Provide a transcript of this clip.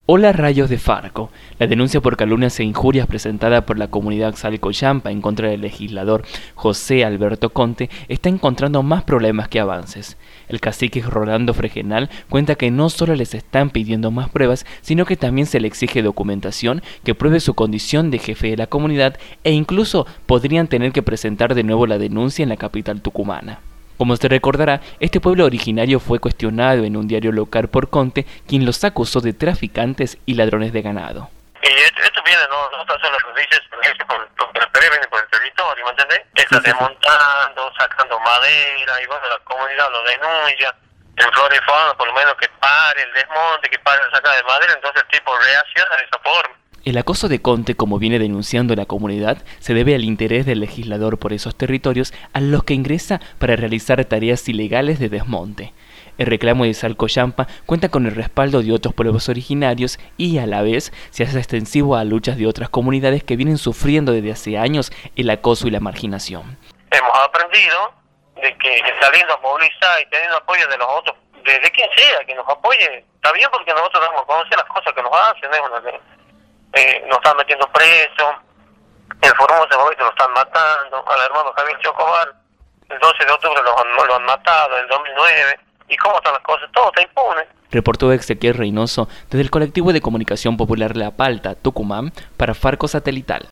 Hola Rayos de Farco. La denuncia por calumnias e injurias presentada por la comunidad Salcoyampa en contra del legislador José Alberto Conte está encontrando más problemas que avances. El cacique Rolando Fregenal cuenta que no solo les están pidiendo más pruebas, sino que también se le exige documentación que pruebe su condición de jefe de la comunidad e incluso podrían tener que presentar de nuevo la denuncia en la capital tucumana. Como se recordará, este pueblo originario fue cuestionado en un diario local por Conte, quien los acusó de traficantes y ladrones de ganado. Y esto viene, no está solo lo dices, por el Perú, viene por el territorio, ¿me entendés? Está desmontando, sacando madera, y bueno, la comunidad lo denuncia. En Flores y Fauna, por lo menos que pare el desmonte, que pare la saca de madera, entonces el tipo reacciona de esa forma. El acoso de Conte, como viene denunciando la comunidad, se debe al interés del legislador por esos territorios a los que ingresa para realizar tareas ilegales de desmonte. El reclamo de Salcoyampa cuenta con el respaldo de otros pueblos originarios y, a la vez, se hace extensivo a luchas de otras comunidades que vienen sufriendo desde hace años el acoso y la marginación. Hemos aprendido de que saliendo a movilizar y teniendo apoyo de los otros, de quien sea que nos apoye, está bien porque nosotros damos a conocer las cosas que nos hacen, nos están metiendo presos, en Formosa lo están matando, al hermano Javier Chocobar, el 12 de octubre lo han matado, en el 2009, y cómo están las cosas, todo está impune. Reportó Ezequiel Reynoso desde el colectivo de comunicación popular La Palta, Tucumán, para Farco Satelital.